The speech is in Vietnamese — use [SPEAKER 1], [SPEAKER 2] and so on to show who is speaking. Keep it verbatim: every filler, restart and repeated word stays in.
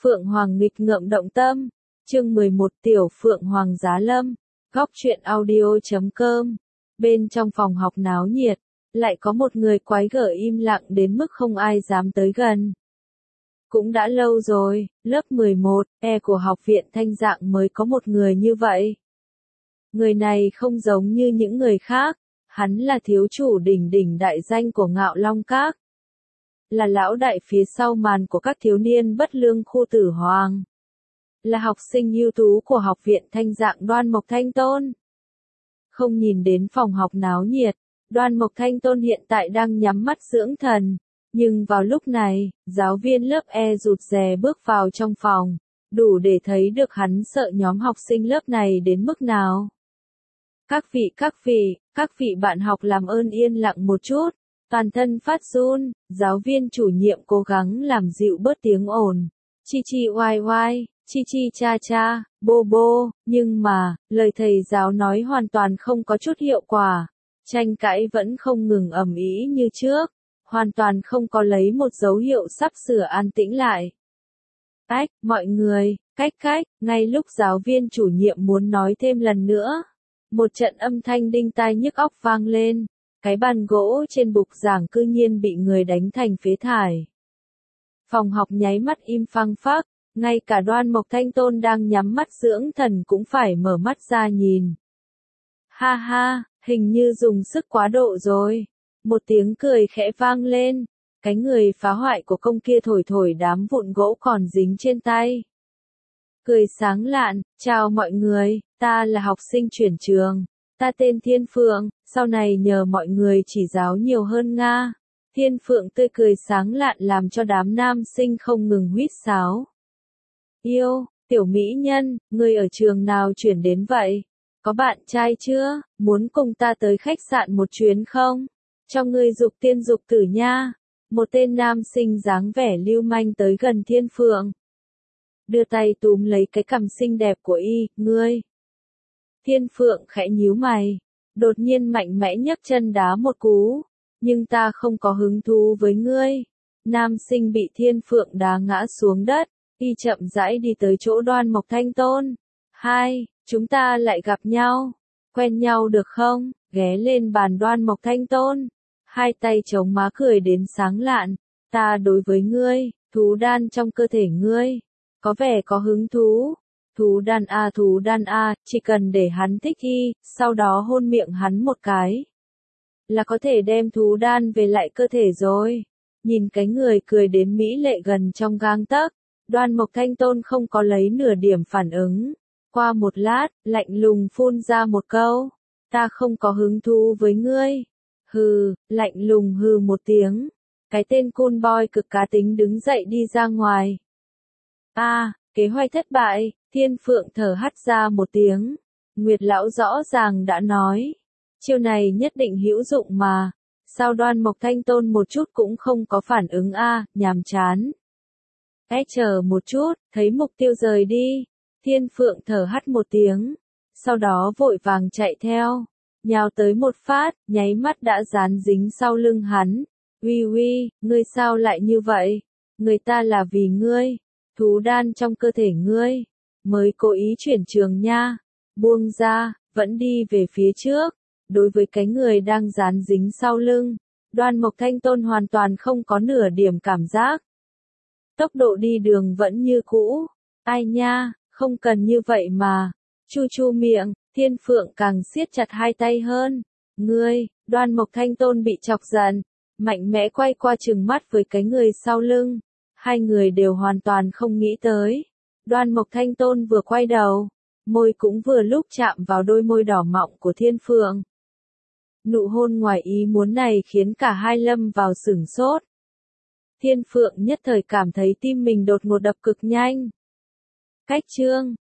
[SPEAKER 1] Phượng Hoàng nghịch ngợm động tâm, chương mười một Tiểu Phượng Hoàng giá lâm, góc truyện audio chấm com. Bên trong phòng học náo nhiệt, lại có một người quái gở im lặng đến mức không ai dám tới gần. Cũng đã lâu rồi, lớp mười một, E của học viện Thanh Dạng mới có một người như vậy. Người này không giống như những người khác, hắn là thiếu chủ đỉnh đỉnh đại danh của Ngạo Long Các. Là lão đại phía sau màn của các thiếu niên bất lương khu Tử Hoàng. Là học sinh ưu tú của học viện Thanh Dạng Đoan Mộc Thanh Tôn. Không nhìn đến phòng học náo nhiệt, Đoan Mộc Thanh Tôn hiện tại đang nhắm mắt dưỡng thần. Nhưng vào lúc này, giáo viên lớp E rụt rè bước vào trong phòng, đủ để thấy được hắn sợ nhóm học sinh lớp này đến mức nào. Các vị các vị, các vị bạn học làm ơn yên lặng một chút, toàn thân phát run, giáo viên chủ nhiệm cố gắng làm dịu bớt tiếng ồn. Chi chi oai oai, chi chi cha cha, bô bô, nhưng mà, lời thầy giáo nói hoàn toàn không có chút hiệu quả. Tranh cãi vẫn không ngừng ầm ĩ như trước, hoàn toàn không có lấy một dấu hiệu sắp sửa an tĩnh lại. Ách, mọi người, cách cách, ngay lúc giáo viên chủ nhiệm muốn nói thêm lần nữa. Một trận âm thanh đinh tai nhức óc vang lên, cái bàn gỗ trên bục giảng cư nhiên bị người đánh thành phế thải. Phòng học nháy mắt im phăng phắc, ngay cả Đoan Mộc Thanh Tôn đang nhắm mắt dưỡng thần cũng phải mở mắt ra nhìn. Ha ha, hình như dùng sức quá độ rồi. Một tiếng cười khẽ vang lên, cái người phá hoại của công kia thổi thổi đám vụn gỗ còn dính trên tay. Cười sáng lạn, chào mọi người, ta là học sinh chuyển trường, ta tên Thiên Phượng, sau này nhờ mọi người chỉ giáo nhiều hơn Nga. Thiên Phượng tươi cười sáng lạn làm cho đám nam sinh không ngừng huýt sáo. Yêu, tiểu mỹ nhân, ngươi ở trường nào chuyển đến vậy? Có bạn trai chưa? Muốn cùng ta tới khách sạn một chuyến không? Cho ngươi dục tiên dục tử nha. Một tên nam sinh dáng vẻ lưu manh tới gần Thiên Phượng. Đưa tay túm lấy cái cằm xinh đẹp của y, ngươi. Thiên Phượng khẽ nhíu mày, đột nhiên mạnh mẽ nhấc chân đá một cú, nhưng ta không có hứng thú với ngươi. Nam sinh bị Thiên Phượng đá ngã xuống đất, y chậm rãi đi tới chỗ Đoan Mộc Thanh Tôn. Hai, chúng ta lại gặp nhau, quen nhau được không? Ghé lên bàn Đoan Mộc Thanh Tôn, hai tay chống má cười đến sáng lạn. Ta đối với ngươi, thú đan trong cơ thể ngươi, có vẻ có hứng thú. Thú đan a thú đan a, chỉ cần để hắn thích y, sau đó hôn miệng hắn một cái, là có thể đem thú đan về lại cơ thể rồi. Nhìn cái người cười đến mỹ lệ gần trong gang tấc, Đoan Mộc Thanh Tôn không có lấy nửa điểm phản ứng. Qua một lát, lạnh lùng phun ra một câu, ta không có hứng thú với ngươi. Hừ, lạnh lùng hừ một tiếng. Cái tên cool boy cực cá tính đứng dậy đi ra ngoài. A, à, kế hoạch thất bại. Thiên Phượng thở hắt ra một tiếng. Nguyệt lão rõ ràng đã nói, chiêu này nhất định hữu dụng mà. Sao Đoan Mộc Thanh Tôn một chút cũng không có phản ứng a, à, nhàm chán. Ê chờ một chút, thấy mục tiêu rời đi. Thiên Phượng thở hắt một tiếng, sau đó vội vàng chạy theo, nhào tới một phát, nháy mắt đã dán dính sau lưng hắn. Uy uy, ngươi sao lại như vậy? Người ta là vì ngươi, thú đan trong cơ thể ngươi, mới cố ý chuyển trường nha. Buông ra, vẫn đi về phía trước. Đối với cái người đang dán dính sau lưng, Đoan Mộc Thanh Tôn hoàn toàn không có nửa điểm cảm giác. Tốc độ đi đường vẫn như cũ. Ai nha, không cần như vậy mà. Chu chu miệng, Thiên Phượng càng siết chặt hai tay hơn. Ngươi, Đoan Mộc Thanh Tôn bị chọc giận, mạnh mẽ quay qua trừng mắt với cái người sau lưng. Hai người đều hoàn toàn không nghĩ tới. Đoan Mộc Thanh Tôn vừa quay đầu, môi cũng vừa lúc chạm vào đôi môi đỏ mọng của Thiên Phượng. Nụ hôn ngoài ý muốn này khiến cả hai lâm vào sửng sốt. Thiên Phượng nhất thời cảm thấy tim mình đột ngột đập cực nhanh. Cách chương